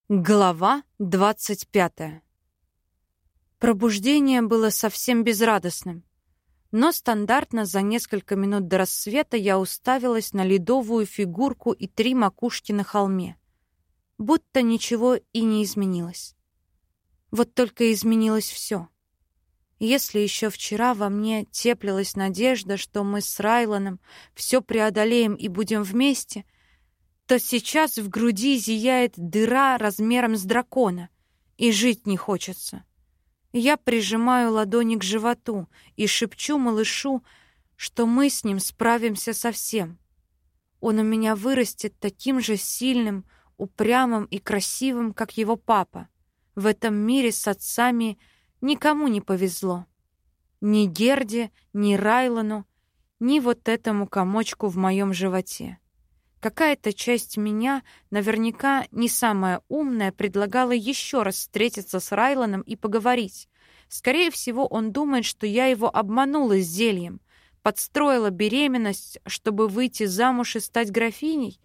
Глава 25. Пробуждение было совсем безрадостным, но стандартно за несколько минут до рассвета я уставилась на ледовую фигурку и 3 макушки на холме, будто ничего и не изменилось. Вот только изменилось все. Если еще вчера во мне теплилась надежда, что мы с Райланом все преодолеем и будем вместе, то сейчас в груди зияет дыра размером с дракона, и жить не хочется. Я прижимаю ладони к животу и шепчу малышу, что мы с ним справимся со всем. Он у меня вырастет таким же сильным, упрямым и красивым, как его папа. В этом мире с отцами никому не повезло. Ни Герде, ни Райлану, ни вот этому комочку в моем животе. Какая-то часть меня, наверняка не самая умная, предлагала еще раз встретиться с Райланом и поговорить. Скорее всего, он думает, что я его обманула с зельем, подстроила беременность, чтобы выйти замуж и стать графиней.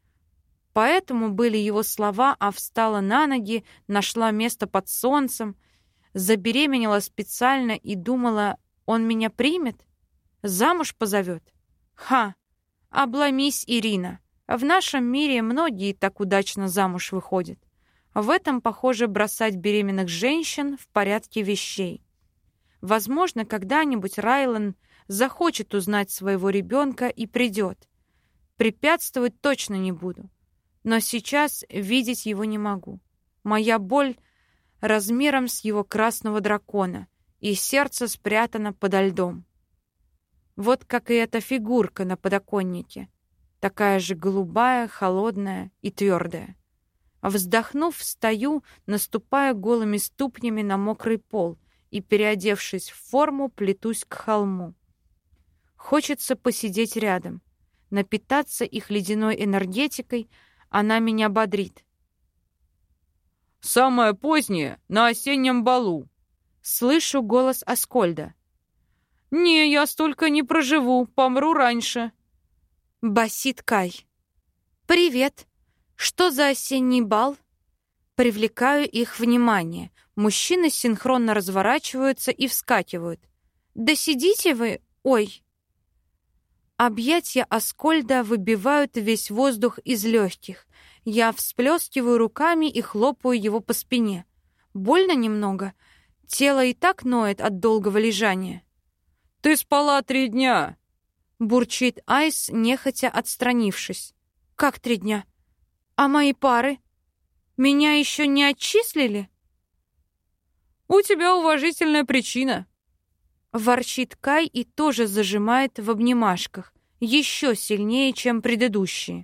Поэтому были его слова, а встала на ноги, нашла место под солнцем, забеременела специально и думала, он меня примет, замуж позовет. Ха! Обломись, Ирина! В нашем мире многие так удачно замуж выходят. В этом, похоже, бросать беременных женщин в порядке вещей. Возможно, когда-нибудь Райлан захочет узнать своего ребенка и придет. Препятствовать точно не буду. Но сейчас видеть его не могу. Моя боль размером с его красного дракона, и сердце спрятано подо льдом. Вот как и эта фигурка на подоконнике. Такая же голубая, холодная и твердая. Вздохнув, встаю, наступая голыми ступнями на мокрый пол и, переодевшись в форму, плетусь к холму. Хочется посидеть рядом, напитаться их ледяной энергетикой, она меня бодрит. «Самое позднее — на осеннем балу!» Слышу голос Аскольда. «Не, я столько не проживу, помру раньше!» Басит Кай. «Привет! Что за осенний бал?» Привлекаю их внимание. Мужчины синхронно разворачиваются и вскакивают. «Да сидите вы! Ой!» Объятья Аскольда выбивают весь воздух из легких. Я всплескиваю руками и хлопаю его по спине. Больно немного. Тело и так ноет от долгого лежания. «Ты спала 3 дня!» Бурчит Айс, нехотя отстранившись. «Как 3 дня? А мои пары? Меня еще не отчислили?» «У тебя уважительная причина!» Ворчит Кай и тоже зажимает в обнимашках, еще сильнее, чем предыдущие.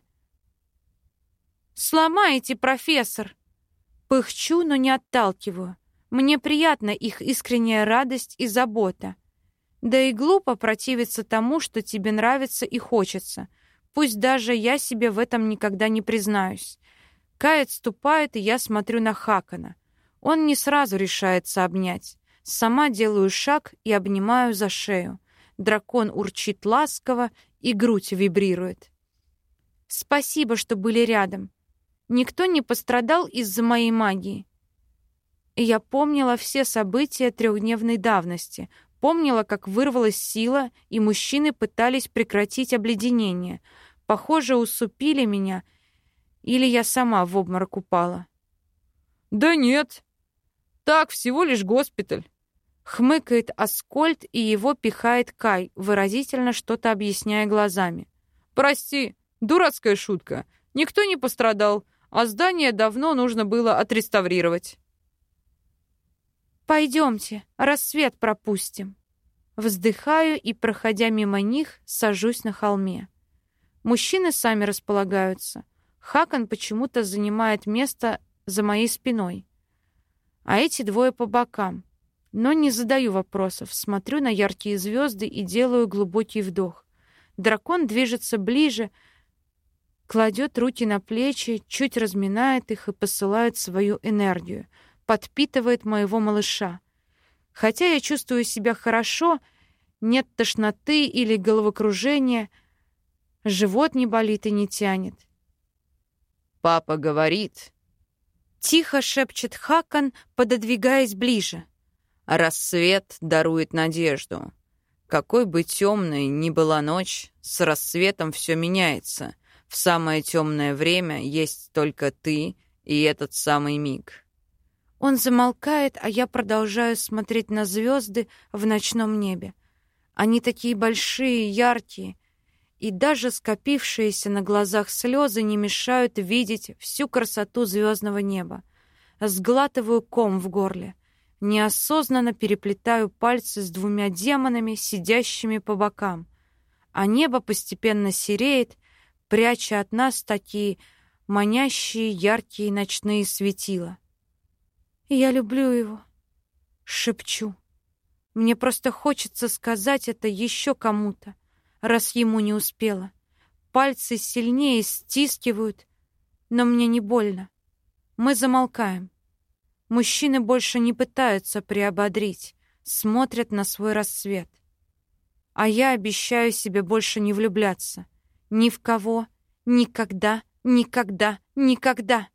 «Сломаете, профессор!» Пыхчу, но не отталкиваю. Мне приятна их искренняя радость и забота. Да и глупо противиться тому, что тебе нравится и хочется. Пусть даже я себе в этом никогда не признаюсь. Кай отступает, и я смотрю на Хакана. Он не сразу решается обнять. Сама делаю шаг и обнимаю за шею. Дракон урчит ласково, и грудь вибрирует. «Спасибо, что были рядом. Никто не пострадал из-за моей магии». Я помнила все события 3-дневной давности, помнила, как вырвалась сила, и мужчины пытались прекратить обледенение. Похоже, усыпили меня, или я сама в обморок упала. «Да нет, так, всего лишь госпиталь». Хмыкает Аскольд, и его пихает Кай, выразительно что-то объясняя глазами. «Прости, дурацкая шутка. Никто не пострадал, а здание давно нужно было отреставрировать». «Пойдемте, рассвет пропустим». Вздыхаю и, проходя мимо них, сажусь на холме. Мужчины сами располагаются. Хакан почему-то занимает место за моей спиной, а эти двое по бокам. Но не задаю вопросов, смотрю на яркие звезды и делаю глубокий вдох. Дракон движется ближе, кладет руки на плечи, чуть разминает их и посылает свою энергию, подпитывает моего малыша. Хотя я чувствую себя хорошо, нет тошноты или головокружения, живот не болит и не тянет. «Папа говорит, Тихо шепчет Хакон, пододвигаясь ближе. Рассвет дарует надежду. Какой бы темной ни была ночь, с рассветом все меняется. В самое темное время есть только ты и этот самый миг. Он замолкает, а я продолжаю смотреть на звезды в ночном небе. Они такие большие, яркие, и даже скопившиеся на глазах слезы не мешают видеть всю красоту звездного неба. Сглатываю ком в горле. Неосознанно переплетаю пальцы с двумя демонами, сидящими по бокам. А небо постепенно сереет, пряча от нас такие манящие яркие ночные светила. «Я люблю его», — шепчу. Мне просто хочется сказать это еще кому-то, раз ему не успела. Пальцы сильнее стискивают, но мне не больно. Мы замолкаем. Мужчины больше не пытаются приободрить, смотрят на свой рассвет. А я обещаю себе больше не влюбляться. Ни в кого, никогда, никогда, никогда.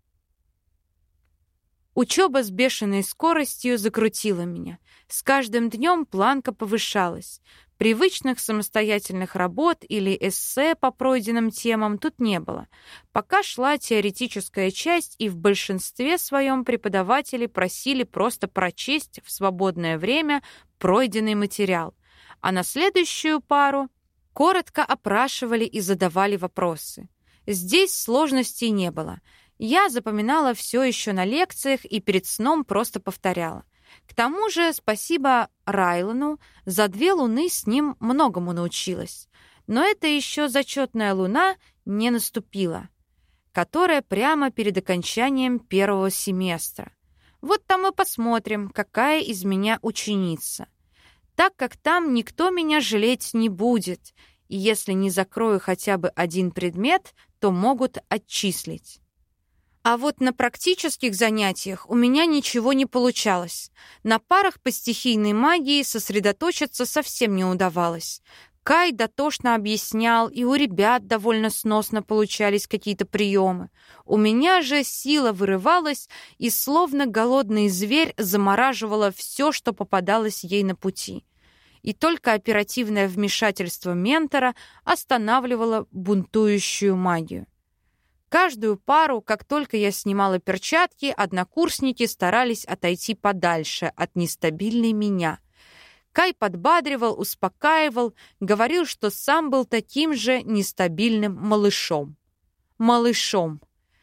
Учеба с бешеной скоростью закрутила меня. С каждым днем планка повышалась. Привычных самостоятельных работ или эссе по пройденным темам тут не было. Пока шла теоретическая часть, и в большинстве своем преподаватели просили просто прочесть в свободное время пройденный материал, а на следующую пару коротко опрашивали и задавали вопросы. Здесь сложностей не было. Я запоминала все еще на лекциях и перед сном просто повторяла. К тому же, спасибо Райлану, за 2 луны с ним многому научилась. Но это еще зачетная луна не наступила, которая прямо перед окончанием 1-го семестра. Вот там и посмотрим, какая из меня ученица. Так как там никто меня жалеть не будет, и если не закрою хотя бы один предмет, то могут отчислить. А вот на практических занятиях у меня ничего не получалось. На парах по стихийной магии сосредоточиться совсем не удавалось. Кай дотошно объяснял, и у ребят довольно сносно получались какие-то приемы. У меня же сила вырывалась, и словно голодный зверь замораживала все, что попадалось ей на пути. И только оперативное вмешательство ментора останавливало бунтующую магию. Каждую пару, как только я снимала перчатки, однокурсники старались отойти подальше от нестабильной меня. Кай подбадривал, успокаивал, говорил, что сам был таким же нестабильным малышом. Малышом.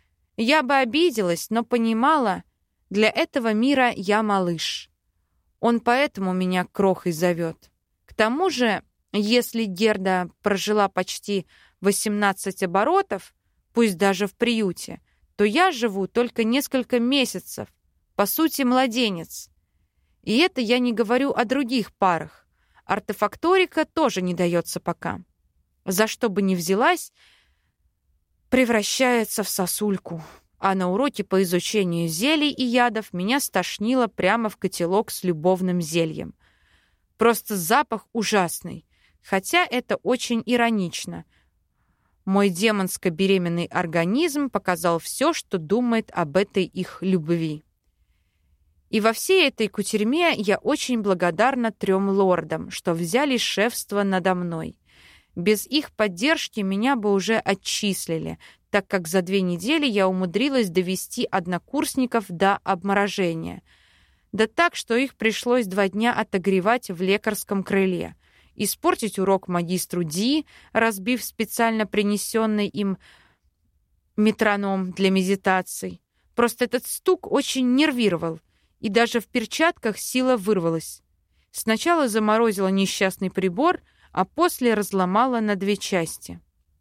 Я бы обиделась, но понимала, для этого мира я малыш. Он поэтому меня крохой зовет. К тому же, если Герда прожила почти 18 оборотов, пусть даже в приюте, то я живу только несколько месяцев, по сути, младенец. И это я не говорю о других парах. Артефакторика тоже не дается пока. За что бы ни взялась, превращается в сосульку. А на уроке по изучению зелий и ядов меня стошнило прямо в котелок с любовным зельем. Просто запах ужасный, хотя это очень иронично. Мой демонско-беременный организм показал все, что думает об этой их любви. И во всей этой кутерьме я очень благодарна 3 лордам, что взяли шефство надо мной. Без их поддержки меня бы уже отчислили, так как за 2 недели я умудрилась довести однокурсников до обморожения. Да так, что их пришлось 2 дня отогревать в лекарском крыле. Испортить урок магистру Ди, разбив специально принесенный им метроном для медитаций. Просто этот стук очень нервировал, и даже в перчатках сила вырвалась. Сначала заморозила несчастный прибор, а после разломала на 2 части.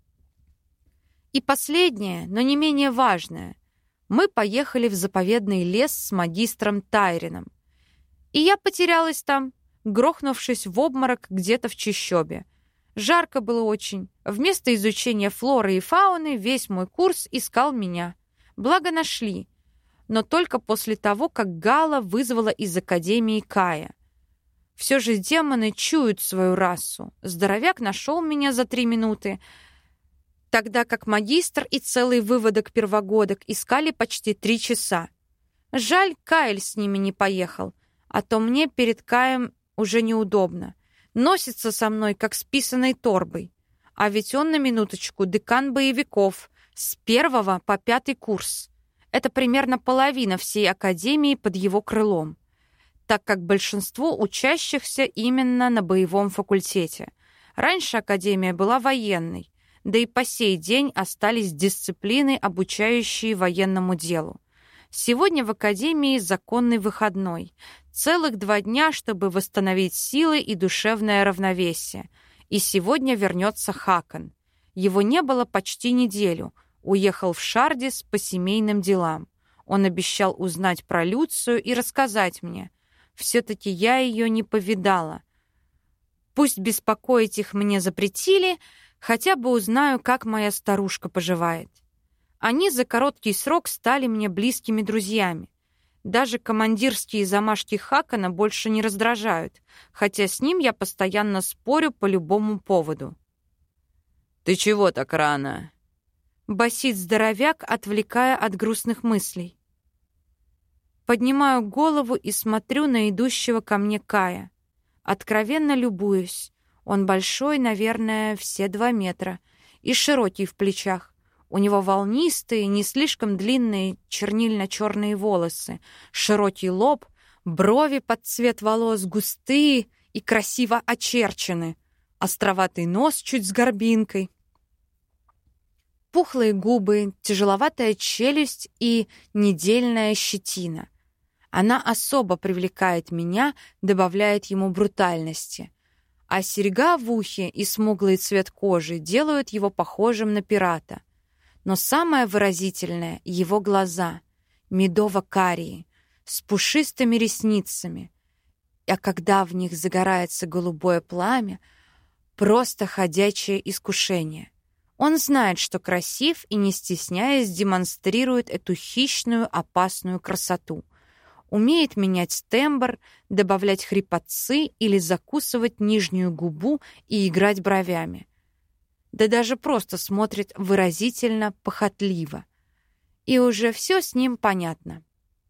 И последнее, но не менее важное. Мы поехали в заповедный лес с магистром Тайрином. И я потерялась там, грохнувшись в обморок где-то в чащобе. Жарко было очень. Вместо изучения флоры и фауны весь мой курс искал меня. Благо нашли. Но только после того, как Гала вызвала из Академии Кая. Все же демоны чуют свою расу. Здоровяк нашел меня за 3 минуты. тогда как магистр и целый выводок первогодок искали почти 3 часа. Жаль, Кайл с ними не поехал, а то мне перед Каем уже неудобно. Носится со мной, как с писаной торбой. А ведь он, на минуточку, декан боевиков, с 1 по 5 курс. Это примерно половина всей академии под его крылом, так как большинство учащихся именно на боевом факультете. Раньше академия была военной, да и по сей день остались дисциплины, обучающие военному делу. Сегодня в академии законный выходной. Целых 2 дня, чтобы восстановить силы и душевное равновесие. И сегодня вернется Хакон. Его не было почти неделю. Уехал в Шардис по семейным делам. Он обещал узнать про Люцию и рассказать мне. Все-таки я ее не повидала. Пусть беспокоить их мне запретили, хотя бы узнаю, как моя старушка поживает. Они за короткий срок стали мне близкими друзьями. Даже командирские замашки Хакона больше не раздражают, хотя с ним я постоянно спорю по любому поводу. «Ты чего так рано?» — басит здоровяк, отвлекая от грустных мыслей. Поднимаю голову и смотрю на идущего ко мне Кая. Откровенно любуюсь. Он большой, наверное, все 2 метра, и широкий в плечах. У него волнистые, не слишком длинные чернильно-черные волосы, широкий лоб, брови под цвет волос густые и красиво очерчены, островатый нос чуть с горбинкой, пухлые губы, тяжеловатая челюсть и недельная щетина. Она особо привлекает меня, добавляет ему брутальности. А серьга в ухе и смуглый цвет кожи делают его похожим на пирата. Но самое выразительное — его глаза, медово-карие, с пушистыми ресницами. А когда в них загорается голубое пламя, просто ходячее искушение. Он знает, что красив, и, не стесняясь, демонстрирует эту хищную, опасную красоту. Умеет менять тембр, добавлять хрипотцы или закусывать нижнюю губу и играть бровями. Да даже просто смотрит выразительно, похотливо. И уже все с ним понятно.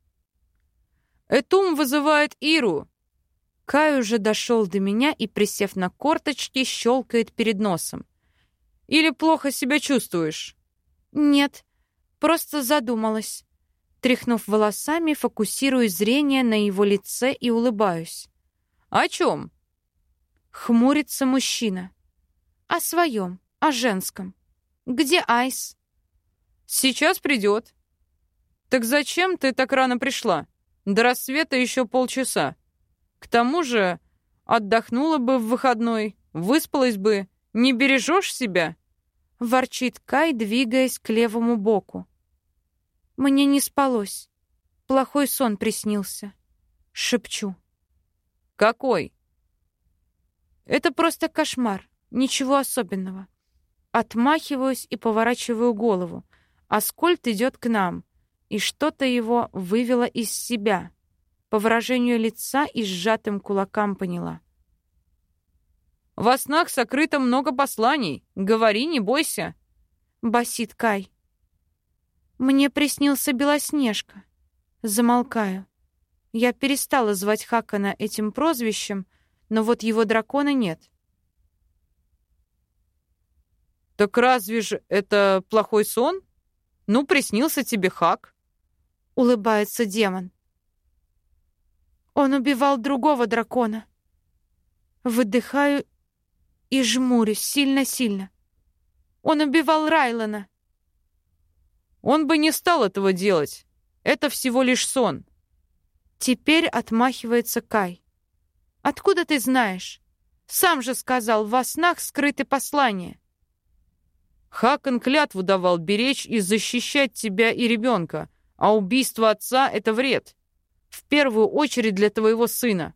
«Этум вызывает Иру!» Кай уже дошел до меня и, присев на корточки, щелкает перед носом. «Или плохо себя чувствуешь?» «Нет, просто задумалась». Тряхнув волосами, фокусирую зрение на его лице и улыбаюсь. «О чем?» Хмурится мужчина. «О своем, о женском. Где Айс?» «Сейчас придет». «Так зачем ты так рано пришла? До рассвета еще полчаса. К тому же отдохнула бы в выходной, выспалась бы. Не бережешь себя?» Ворчит Кай, двигаясь к левому боку. «Мне не спалось. Плохой сон приснился». Шепчу. «Какой?» «Это просто кошмар. Ничего особенного». Отмахиваюсь и поворачиваю голову. Аскольд идет к нам, и что-то его вывело из себя. По выражению лица и сжатым кулакам поняла. «Во снах сокрыто много посланий. Говори, не бойся», — басит Кай. «Мне приснился Белоснежка». Замолкаю. Я перестала звать Хакона этим прозвищем, но вот его дракона нет. «Так разве же это плохой сон? Ну, приснился тебе Хак». Улыбается демон. «Он убивал другого дракона». Выдыхаю и жмурюсь сильно-сильно. «Он убивал Райлана». «Он бы не стал этого делать. Это всего лишь сон». Теперь отмахивается Кай. «Откуда ты знаешь? Сам же сказал, во снах скрыты послания». Хакон клятву давал беречь и защищать тебя и ребенка, а убийство отца — это вред. В первую очередь для твоего сына.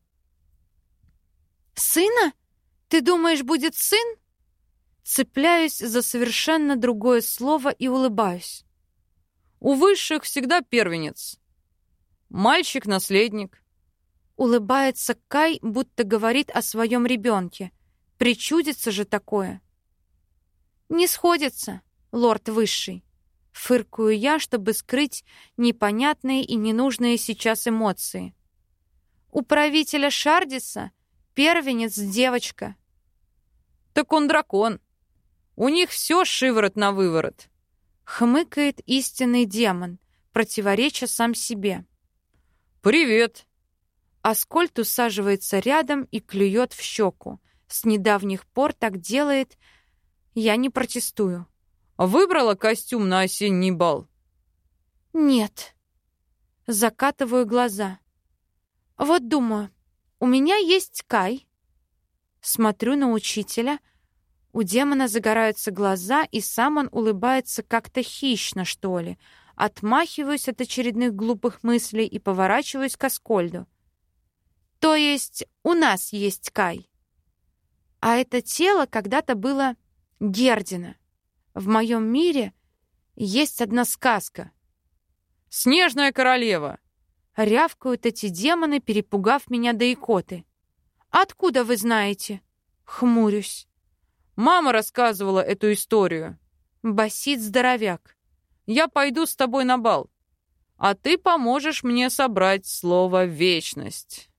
«Сына? Ты думаешь, будет сын?» Цепляюсь за совершенно другое слово и улыбаюсь. У высших всегда первенец. Мальчик-наследник. Улыбается Кай, будто говорит о своем ребенке. Причудится же такое. «Не сходится. лорд Высший. Фыркую я, чтобы скрыть непонятные и ненужные сейчас эмоции. У правителя Шардиса первенец девочка. Так он дракон. У них все шиворот на выворот. Хмыкает истинный демон, противореча сам себе. «Привет!» Аскольд усаживается рядом и клюет в щеку. С недавних пор так делает. Я не протестую. «Выбрала костюм на осенний бал?» Нет. Закатываю глаза. Вот думаю, у меня есть Кай. Смотрю на учителя. У демона загораются глаза, и сам он улыбается как-то хищно, что ли. Отмахиваюсь от очередных глупых мыслей и поворачиваюсь к Аскольду. То есть у нас есть Кай. А это тело когда-то было Гердина. В моем мире есть одна сказка. «Снежная королева!» Рявкают эти демоны, перепугав меня до икоты. «Откуда вы знаете?» Хмурюсь. «Мама рассказывала эту историю», — басит здоровяк. «Я пойду с тобой на бал, а ты поможешь мне собрать слово «вечность».